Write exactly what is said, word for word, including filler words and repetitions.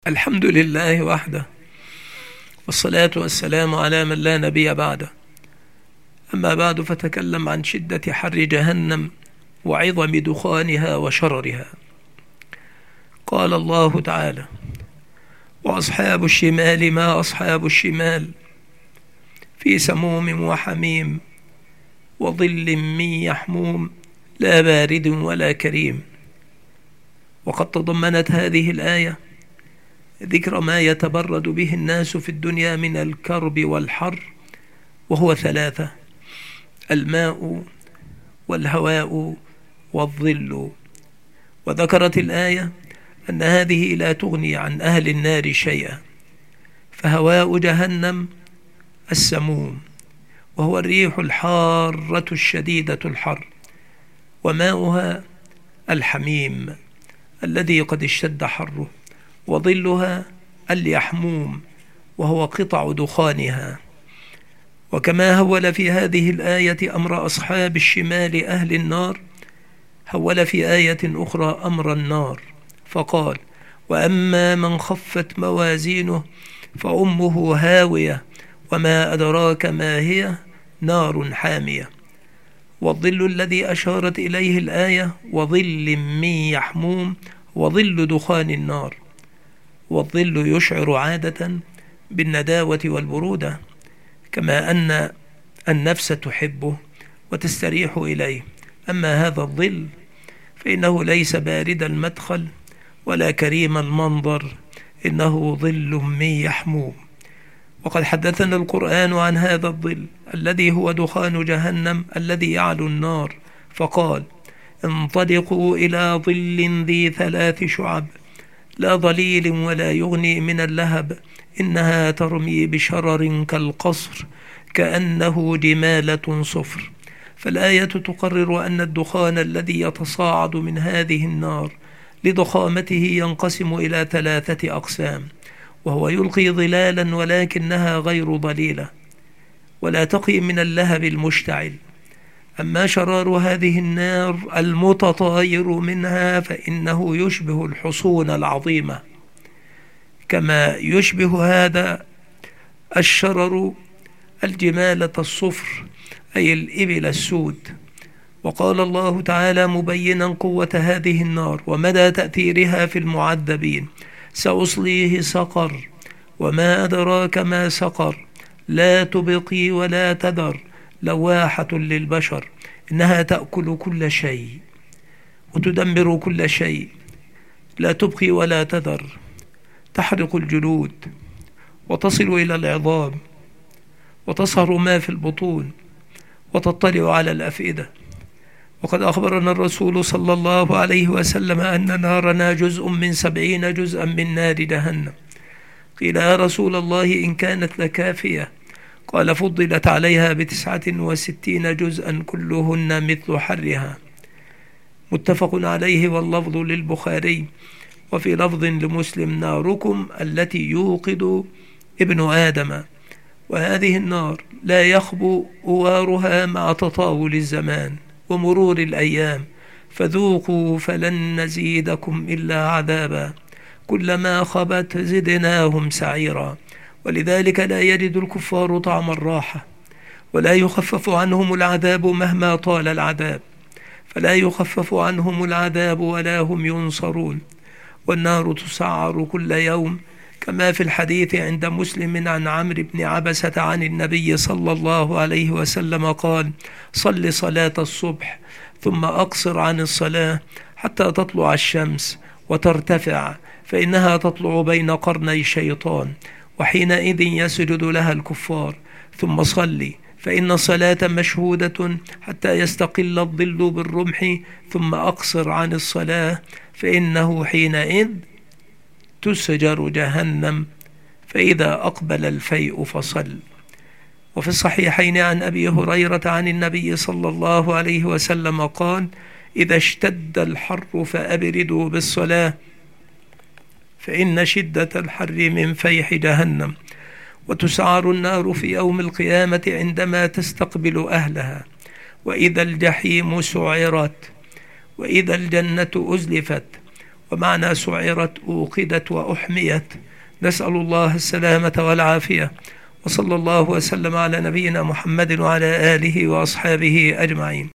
الحمد لله وحده، والصلاة والسلام على من لا نبي بعده. أما بعد، فتكلم عن شدة حر جهنم وعظم دخانها وشررها. قال الله تعالى: وأصحاب الشمال ما أصحاب الشمال في سموم وحميم وظل من يحموم لا بارد ولا كريم. وقد تضمنت هذه الآية ذكر ما يتبرد به الناس في الدنيا من الكرب والحر، وهو ثلاثة: الماء والهواء والظل. وذكرت الآية أن هذه لا تغني عن أهل النار شيئا، فهواء جهنم السموم، وهو الريح الحارة الشديدة الحر، وماؤها الحميم الذي قد اشتد حره، وظلها اليحموم وهو قطع دخانها. وكما هول في هذه الآية أمر أصحاب الشمال أهل النار، هول في آية أخرى أمر النار فقال: وأما من خفت موازينه فأمه هاوية وما أدراك ما هي نار حامية. والظل الذي أشارت إليه الآية وظل من يحموم وظل دخان النار. والظل يشعر عادة بالنداوة والبرودة، كما أن النفس تحبه وتستريح إليه. أما هذا الظل فإنه ليس بارد المدخل ولا كريم المنظر، إنه ظل من يحموم. وقد حدثنا القرآن عن هذا الظل الذي هو دخان جهنم الذي يعلو النار، فقال: انطلقوا إلى ظل ذي ثلاث شعب لا ظليل ولا يغني من اللهب إنها ترمي بشرر كالقصر كأنه جمالة صفر. فالآية تقرر أن الدخان الذي يتصاعد من هذه النار لضخامته ينقسم إلى ثلاثة أقسام، وهو يلقي ظلالا ولكنها غير ظليلة ولا تقي من اللهب المشتعل. أما شرار هذه النار المتطاير منها فإنه يشبه الحصون العظيمة، كما يشبه هذا الشرر الجمالة الصفر أي الإبل السود. وقال الله تعالى مبينا قوة هذه النار ومدى تأثيرها في المعذبين: سأصليه سقر وما أدراك ما سقر لا تبقي ولا تذر لواحة للبشر إنها تأكل كل شيء وتدمر كل شيء لا تبقي ولا تذر، تحرق الجلود وتصل إلى العظام وتصهر ما في البطون وتطلع على الأفئدة. وقد أخبرنا الرسول صلى الله عليه وسلم أن نارنا جزء من سبعين جزءا من نار جهنم. قيل: يا رسول الله إن كانت لكافية؟ قال: فضلت عليها بتسعة وستين جزءا كلهن مثل حرها. متفق عليه، واللفظ للبخاري. وفي لفظ لمسلم: ناركم التي يوقد ابن آدم. وهذه النار لا يخبو أوارها مع تطاول الزمان ومرور الأيام، فذوقوا فلن نزيدكم إلا عذابا كلما خبت زدناهم سعيرا. ولذلك لا يجد الكفار طعم الراحة، ولا يخفف عنهم العذاب مهما طال العذاب، فلا يخفف عنهم العذاب ولا هم ينصرون. والنار تسعر كل يوم، كما في الحديث عند مسلم عن عمرو بن عبسة عن النبي صلى الله عليه وسلم قال: صل صلاة الصبح ثم أقصر عن الصلاة حتى تطلع الشمس وترتفع، فإنها تطلع بين قرني الشيطان، وحينئذ يسجد لها الكفار. ثم صلي فإن الصلاة مشهودة حتى يستقل الظل بالرمح، ثم أقصر عن الصلاة فإنه حينئذ تسجر جهنم، فإذا أقبل الفيء فصل. وفي الصحيحين عن أبي هريرة عن النبي صلى الله عليه وسلم قال: إذا اشتد الحر فأبردوا بالصلاة فإن شدة الحر من فيح جهنم. وتسعر النار في يوم القيامة عندما تستقبل أهلها. وإذا الجحيم سعرت وإذا الجنة أزلفت ومعنى سعرت أوقدت وأحميت. نسأل الله السلامة والعافية، وصلى الله وسلم على نبينا محمد وعلى آله وأصحابه أجمعين.